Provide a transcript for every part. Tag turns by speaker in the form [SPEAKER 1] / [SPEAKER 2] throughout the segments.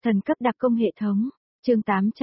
[SPEAKER 1] Thần cấp đặc công hệ thống, chương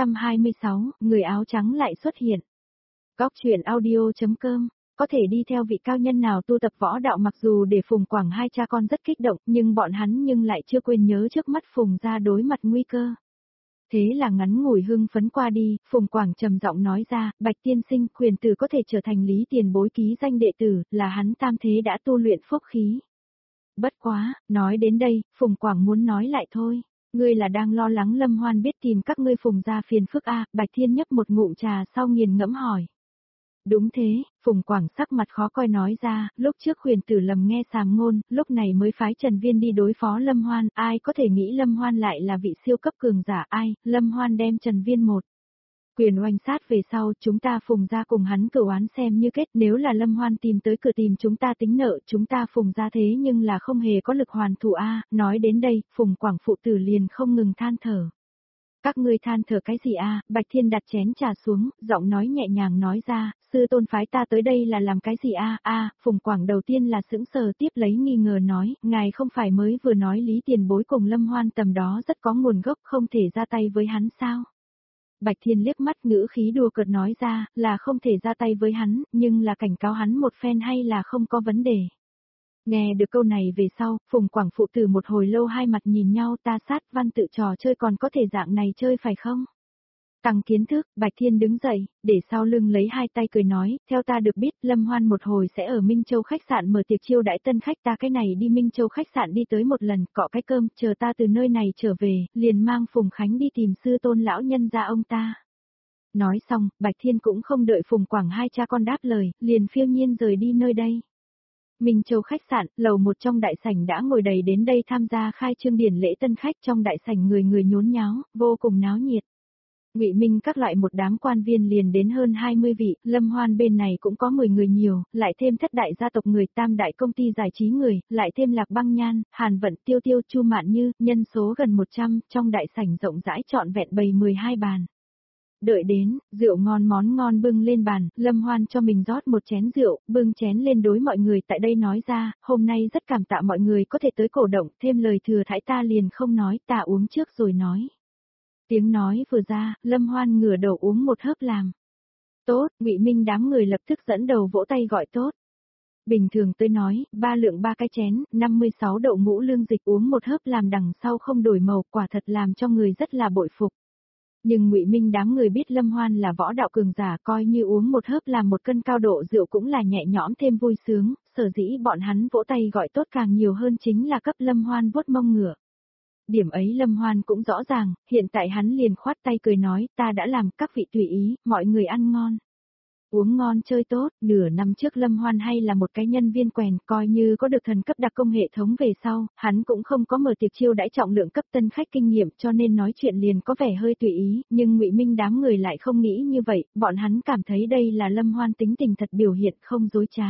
[SPEAKER 1] 826, người áo trắng lại xuất hiện. Góc truyện audio.com, có thể đi theo vị cao nhân nào tu tập võ đạo, mặc dù để Phùng Quảng hai cha con rất kích động, nhưng bọn hắn lại chưa quên nhớ trước mắt Phùng gia đối mặt nguy cơ. Thế là ngắn ngủi hưng phấn qua đi, Phùng Quảng trầm giọng nói ra, Bạch tiên sinh, Huyền tử có thể trở thành Lý tiền bối ký danh đệ tử, là hắn tam thế đã tu luyện phúc khí. Bất quá, nói đến đây, Phùng Quảng muốn nói lại thôi. Ngươi là đang lo lắng Lâm Hoan biết tìm các ngươi Phùng gia phiền phức a? Bạch Thiên nhấp một ngụm trà sau nghiền ngẫm hỏi. Đúng thế, Phùng Quảng sắc mặt khó coi nói ra, lúc trước Huyền tử lầm nghe sàm ngôn, lúc này mới phái Trần Viên đi đối phó Lâm Hoan, ai có thể nghĩ Lâm Hoan lại là vị siêu cấp cường giả, ai, Lâm Hoan đem Trần Viên một quyền oanh sát về sau, chúng ta Phùng gia cùng hắn cửu oán xem như kết, nếu là Lâm Hoan tìm tới cửa tìm chúng ta tính nợ, chúng ta Phùng gia thế nhưng là không hề có lực hoàn thủ a. Nói đến đây, Phùng Quảng phụ tử liền không ngừng than thở. Các ngươi than thở cái gì a? Bạch Thiên đặt chén trà xuống, giọng nói nhẹ nhàng nói ra, sư tôn phái ta tới đây là làm cái gì a? Phùng Quảng đầu tiên là sững sờ, tiếp lấy nghi ngờ nói, ngài không phải mới vừa nói Lý tiền bối cùng Lâm Hoan tầm đó rất có nguồn gốc, không thể ra tay với hắn sao? Bạch Thiên liếc mắt, ngữ khí đùa cợt nói ra, là không thể ra tay với hắn, nhưng là cảnh cáo hắn một phen hay là không có vấn đề. Nghe được câu này về sau, Phùng Quảng phụ tử một hồi lâu hai mặt nhìn nhau, ta sát văn tự trò chơi còn có thể dạng này chơi phải không? Tăng kiến thức, Bạch Thiên đứng dậy, để sau lưng lấy hai tay cười nói, theo ta được biết, Lâm Hoan một hồi sẽ ở Minh Châu khách sạn mở tiệc chiêu đãi tân khách, ta cái này đi Minh Châu khách sạn đi tới một lần, cọ cái cơm, chờ ta từ nơi này trở về, liền mang Phùng Khánh đi tìm sư tôn lão nhân gia ông ta. Nói xong, Bạch Thiên cũng không đợi Phùng Quảng hai cha con đáp lời, liền phiêu nhiên rời đi nơi đây. Minh Châu khách sạn, lầu một trong đại sảnh đã ngồi đầy đến đây tham gia khai trương điển lễ tân khách, trong đại sảnh người người nhốn nháo, vô cùng náo nhiệt. Ngụy Minh các loại một đám quan viên liền đến hơn 20 vị, Lâm Hoan bên này cũng có 10 người nhiều, lại thêm thất đại gia tộc người, tam đại công ty giải trí người, lại thêm Lạc Băng Nhan, Hàn Vận, Tiêu Tiêu, Chu Mạn Như, nhân số gần 100, trong đại sảnh rộng rãi trọn vẹn bày 12 bàn. Đợi đến, rượu ngon món ngon bưng lên bàn, Lâm Hoan cho mình rót một chén rượu, bưng chén lên đối mọi người tại đây nói ra, hôm nay rất cảm tạ mọi người có thể tới cổ động, thêm lời thừa thãi ta liền không nói, ta uống trước rồi nói. Tiếng nói vừa ra, Lâm Hoan ngửa đầu uống một hớp làm. Tốt, Ngụy Minh đám người lập tức dẫn đầu vỗ tay gọi tốt. Bình thường tôi nói, 3 lượng 3 cái chén, 56 đậu ngũ lương dịch uống một hớp làm đằng sau không đổi màu, quả thật làm cho người rất là bội phục. Nhưng Ngụy Minh đám người biết Lâm Hoan là võ đạo cường giả, coi như uống một hớp làm một cân cao độ rượu cũng là nhẹ nhõm thêm vui sướng, sở dĩ bọn hắn vỗ tay gọi tốt càng nhiều hơn chính là cấp Lâm Hoan vuốt mông ngựa. Điểm ấy Lâm Hoan cũng rõ ràng, hiện tại hắn liền khoát tay cười nói, ta đã làm, các vị tùy ý, mọi người ăn ngon. Uống ngon chơi tốt, nửa năm trước Lâm Hoan hay là một cái nhân viên quèn, coi như có được thần cấp đặc công hệ thống về sau, hắn cũng không có mở tiệc chiêu đãi trọng lượng cấp tân khách kinh nghiệm, cho nên nói chuyện liền có vẻ hơi tùy ý, nhưng Ngụy Minh đám người lại không nghĩ như vậy, bọn hắn cảm thấy đây là Lâm Hoan tính tình thật biểu hiện không dối trá.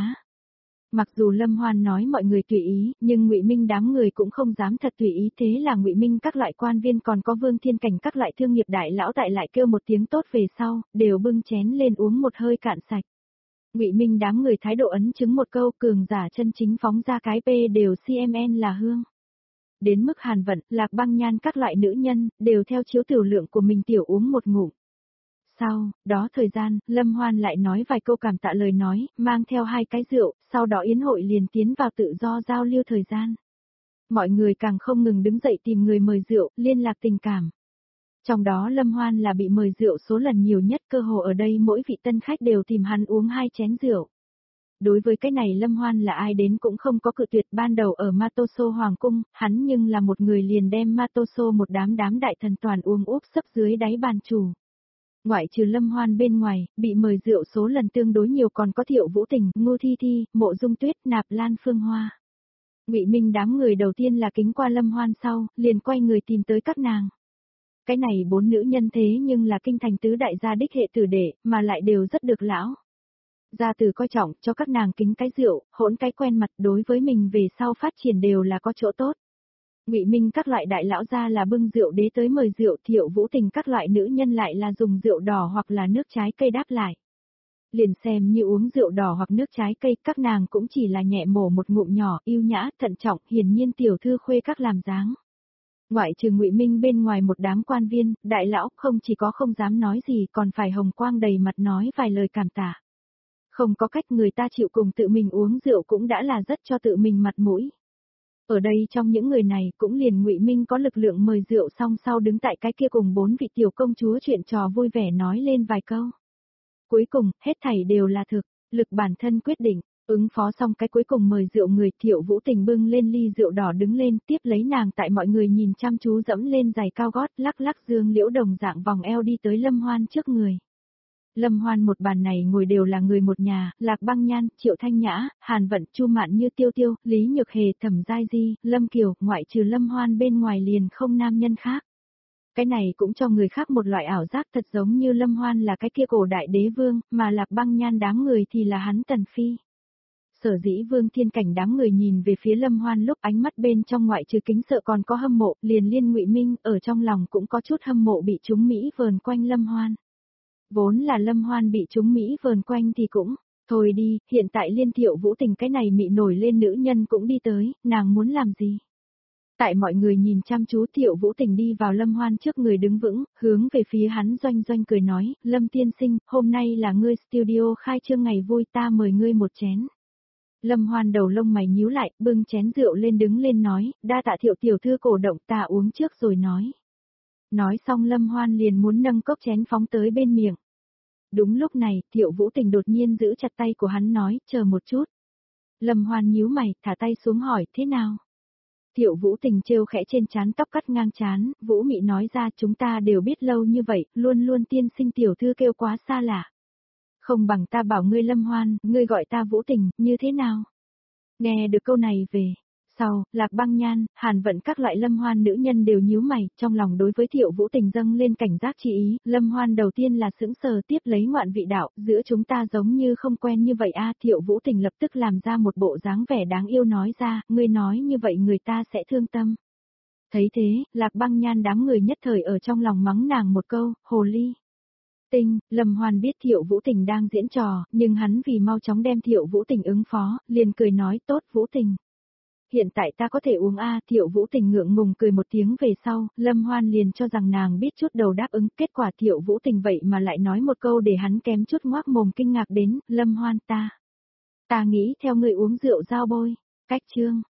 [SPEAKER 1] Mặc dù Lâm Hoan nói mọi người tùy ý, nhưng Ngụy Minh đám người cũng không dám thật tùy ý, thế là Ngụy Minh các loại quan viên còn có Vương Thiên Cảnh các loại thương nghiệp đại lão tại lại kêu một tiếng tốt về sau, đều bưng chén lên uống một hơi cạn sạch. Ngụy Minh đám người thái độ ấn chứng một câu, cường giả chân chính phóng ra cái P đều CMN là hương. Đến mức Hàn Vận, Lạc Băng Nhan các loại nữ nhân, đều theo chiếu tiểu lượng của mình tiểu uống một ngụm. Sau đó thời gian, Lâm Hoan lại nói vài câu cảm tạ lời nói, mang theo 2 cái rượu, sau đó yến hội liền tiến vào tự do giao lưu thời gian. Mọi người càng không ngừng đứng dậy tìm người mời rượu, liên lạc tình cảm. Trong đó Lâm Hoan là bị mời rượu số lần nhiều nhất, cơ hồ ở đây mỗi vị tân khách đều tìm hắn uống 2 chén rượu. Đối với cái này Lâm Hoan là ai đến cũng không có cự tuyệt, ban đầu ở Matoso Hoàng Cung, hắn nhưng là một người liền đem Matoso một đám đại thần toàn uống úp sấp dưới đáy bàn chủ. Ngoại trừ Lâm Hoan bên ngoài, bị mời rượu số lần tương đối nhiều còn có Thiệu Vũ Tình, Ngô Thi Thi, Mộ Dung Tuyết, Nạp Lan Phương Hoa. Ngụy Minh đám người đầu tiên là kính qua Lâm Hoan sau, liền quay người tìm tới các nàng. Cái này 4 nữ nhân thế nhưng là kinh thành tứ đại gia đích hệ tử đệ, mà lại đều rất được lão gia tử coi trọng, cho các nàng kính cái rượu, hỗn cái quen mặt, đối với mình về sau phát triển đều là có chỗ tốt. Ngụy Minh các loại đại lão gia là bưng rượu đế tới mời rượu, Thiệu Vũ Tình các loại nữ nhân lại là dùng rượu đỏ hoặc là nước trái cây đáp lại. Liền xem như uống rượu đỏ hoặc nước trái cây, các nàng cũng chỉ là nhẹ mổ một ngụm nhỏ, yêu nhã, thận trọng, hiển nhiên tiểu thư khuê các làm dáng. Ngoại trừ Ngụy Minh bên ngoài một đám quan viên, đại lão không chỉ có không dám nói gì còn phải hồng quang đầy mặt nói vài lời cảm tạ. Không có cách người ta chịu cùng tự mình uống rượu cũng đã là rất cho tự mình mặt mũi. Ở đây trong những người này cũng liền Ngụy Minh có lực lượng mời rượu xong sau đứng tại cái kia cùng 4 vị tiểu công chúa chuyện trò vui vẻ nói lên vài câu. Cuối cùng, hết thảy đều là thực, lực bản thân quyết định, ứng phó xong cái cuối cùng mời rượu người Thiệu Vũ Tình bưng lên ly rượu đỏ đứng lên tiếp lấy nàng tại mọi người nhìn chăm chú dẫm lên giày cao gót lắc lắc dương liễu đồng dạng vòng eo đi tới Lâm Hoan trước người. Lâm Hoan một bàn này ngồi đều là người một nhà, Lạc Băng Nhan, Triệu Thanh Nhã, Hàn Vận, Chu Mạn Như Tiêu Tiêu, Lý Nhược Hề, Thẩm Giai Di, Lâm Kiều, ngoại trừ Lâm Hoan bên ngoài liền không nam nhân khác. Cái này cũng cho người khác một loại ảo giác thật giống như Lâm Hoan là cái kia cổ đại đế vương, mà Lạc Băng Nhan đám người thì là hắn Tần Phi. Sở dĩ Vương Thiên Cảnh đám người nhìn về phía Lâm Hoan lúc ánh mắt bên trong ngoại trừ kính sợ còn có hâm mộ, liền liên Ngụy Minh ở trong lòng cũng có chút hâm mộ bị chúng Mỹ vờn quanh Lâm Hoan. Vốn là Lâm Hoan bị chúng Mỹ vờn quanh thì cũng, thôi đi, hiện tại liên Thiệu Vũ Tình cái này mị nổi lên nữ nhân cũng đi tới, nàng muốn làm gì? Tại mọi người nhìn chăm chú Thiệu Vũ Tình đi vào Lâm Hoan trước người đứng vững, hướng về phía hắn doanh doanh cười nói, Lâm tiên sinh, hôm nay là ngươi studio khai trương ngày vui ta mời ngươi một chén. Lâm Hoan đầu lông mày nhíu lại, bưng chén rượu lên đứng lên nói, đa tạ Thiệu tiểu thư cổ động ta uống trước rồi nói. Nói xong Lâm Hoan liền muốn nâng cốc chén phóng tới bên miệng. Đúng lúc này, Thiệu Vũ Tình đột nhiên giữ chặt tay của hắn nói, chờ một chút. Lâm Hoan nhíu mày, thả tay xuống hỏi, thế nào? Thiệu Vũ Tình trêu khẽ trên trán tóc cắt ngang trán, Vũ Mị nói ra chúng ta đều biết lâu như vậy, luôn luôn tiên sinh tiểu thư kêu quá xa lạ. Không bằng ta bảo ngươi Lâm Hoan, ngươi gọi ta Vũ Tình, như thế nào? Nghe được câu này về. Sau, Lạc Băng Nhan, Hàn Vận các loại Lâm Hoan nữ nhân đều nhíu mày, trong lòng đối với Thiệu Vũ Tình dâng lên cảnh giác chi ý, Lâm Hoan đầu tiên là sững sờ tiếp lấy ngoạn vị đạo, giữa chúng ta giống như không quen như vậy a. Thiệu Vũ Tình lập tức làm ra một bộ dáng vẻ đáng yêu nói ra, ngươi nói như vậy người ta sẽ thương tâm. Thấy thế, Lạc Băng Nhan đám người nhất thời ở trong lòng mắng nàng một câu, hồ ly. Tinh, Lâm Hoan biết Thiệu Vũ Tình đang diễn trò, nhưng hắn vì mau chóng đem Thiệu Vũ Tình ứng phó, liền cười nói tốt Vũ Tình. Hiện tại ta có thể uống a. Thiệu Vũ Tình ngượng ngùng cười một tiếng về sau, Lâm Hoan liền cho rằng nàng biết chút đầu đáp ứng, kết quả Thiệu Vũ Tình vậy mà lại nói một câu để hắn kém chút ngoác mồm kinh ngạc đến, Lâm Hoan ta nghĩ theo người uống rượu giao bôi, cách chương.